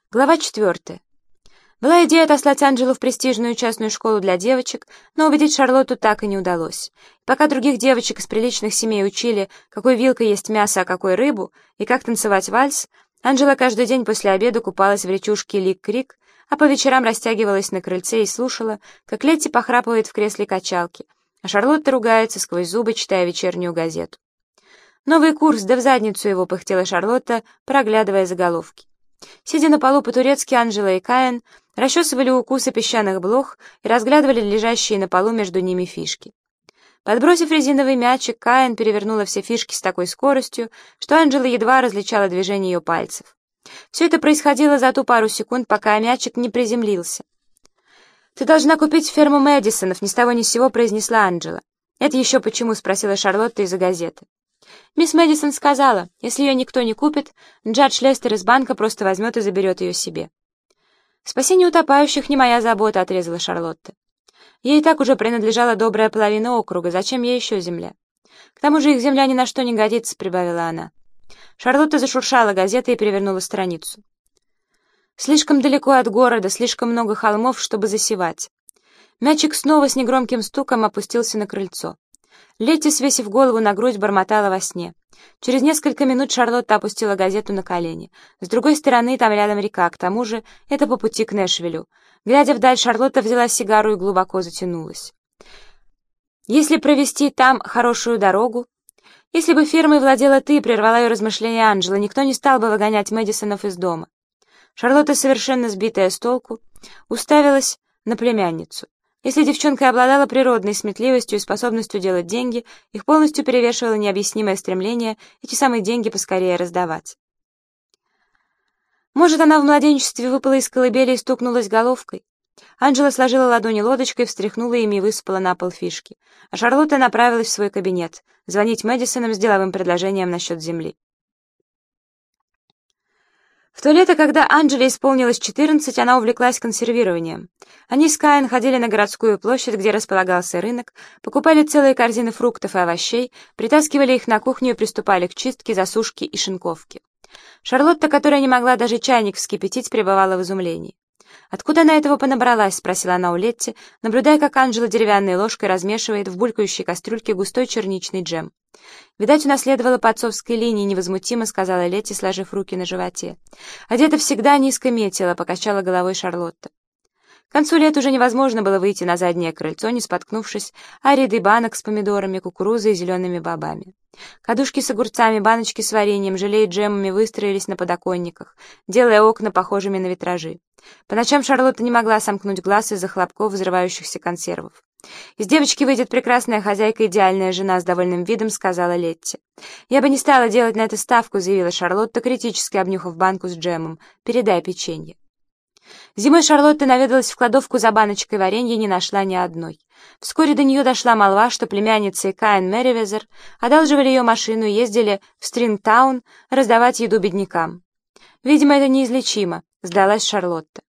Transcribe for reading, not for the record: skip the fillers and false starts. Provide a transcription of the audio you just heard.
Глава 4. Была идея отослать Анджелу в престижную частную школу для девочек, но убедить Шарлотту так и не удалось. И пока других девочек из приличных семей учили, какой вилкой есть мясо, а какой рыбу, и как танцевать вальс, Анджела каждый день после обеда купалась в речушке Лик-Крик, а по вечерам растягивалась на крыльце и слушала, как Летти похрапывает в кресле качалки, а Шарлотта ругается сквозь зубы, читая вечернюю газету. «Новый курс, да в задницу его!» — пыхтела Шарлотта, проглядывая заголовки. Сидя на полу по-турецки, Анджела и Каин расчесывали укусы песчаных блох и разглядывали лежащие на полу между ними фишки. Подбросив резиновый мячик, Каин перевернула все фишки с такой скоростью, что Анджела едва различала движение ее пальцев. Все это происходило за ту пару секунд, пока мячик не приземлился. «Ты должна купить ферму Мэдисонов», — ни с того ни с сего произнесла Анджела. «Это еще почему?» — спросила Шарлотта из-за газеты. «Мисс Мэдисон сказала, если ее никто не купит, Джадж Лестер из банка просто возьмет и заберет ее себе». «Спасение утопающих не моя забота», — отрезала Шарлотта. «Ей и так уже принадлежала добрая половина округа, зачем ей еще земля? К тому же их земля ни на что не годится», — прибавила она. Шарлотта зашуршала газетой и перевернула страницу. «Слишком далеко от города, слишком много холмов, чтобы засевать». Мячик снова с негромким стуком опустился на крыльцо. Летти, свесив голову на грудь, бормотала во сне. Через несколько минут Шарлотта опустила газету на колени. С другой стороны, там рядом река, к тому же это по пути к Нэшвиллю. Глядя вдаль, Шарлотта взяла сигару и глубоко затянулась. «Если провести там хорошую дорогу...» «Если бы фермой владела ты», — прервала ее размышления Анджела, «никто не стал бы выгонять Мэдисонов из дома». Шарлотта, совершенно сбитая с толку, уставилась на племянницу. Если девчонка обладала природной сметливостью и способностью делать деньги, их полностью перевешивало необъяснимое стремление эти самые деньги поскорее раздавать. Может, она в младенчестве выпала из колыбели и стукнулась головкой? Анджела сложила ладони лодочкой, встряхнула ими и высыпала на пол фишки. А Шарлотта направилась в свой кабинет, звонить Мэдисонам с деловым предложением насчет земли. В то лето, когда Анджеле исполнилось 14, она увлеклась консервированием. Они с Каин ходили на городскую площадь, где располагался рынок, покупали целые корзины фруктов и овощей, притаскивали их на кухню и приступали к чистке, засушке и шинковке. Шарлотта, которая не могла даже чайник вскипятить, пребывала в изумлении. «Откуда она этого понабралась?» — спросила она у Летти, наблюдая, как Анджела деревянной ложкой размешивает в булькающей кастрюльке густой черничный джем. «Видать, унаследовала по отцовской линии», — невозмутимо сказала Летти, сложив руки на животе. «Одета всегда низко метила», — покачала головой Шарлотта. К концу лета уже невозможно было выйти на заднее крыльцо, не споткнувшись о ряды банок с помидорами, кукурузой и зелеными бобами. Кадушки с огурцами, баночки с вареньем, желе и джемами выстроились на подоконниках, делая окна похожими на витражи. По ночам Шарлотта не могла сомкнуть глаз из-за хлопков взрывающихся консервов. «Из девочки выйдет прекрасная хозяйка, идеальная жена», — с довольным видом сказала Летти. «Я бы не стала делать на это ставку», — заявила Шарлотта, критически обнюхав банку с джемом. «Передай печенье». Зимой Шарлотта наведалась в кладовку за баночкой варенья и не нашла ни одной. Вскоре до нее дошла молва, что племянница и Каин Мерривезер одалживали ее машину и ездили в Стрингтаун раздавать еду беднякам. «Видимо, это неизлечимо», — сдалась Шарлотта.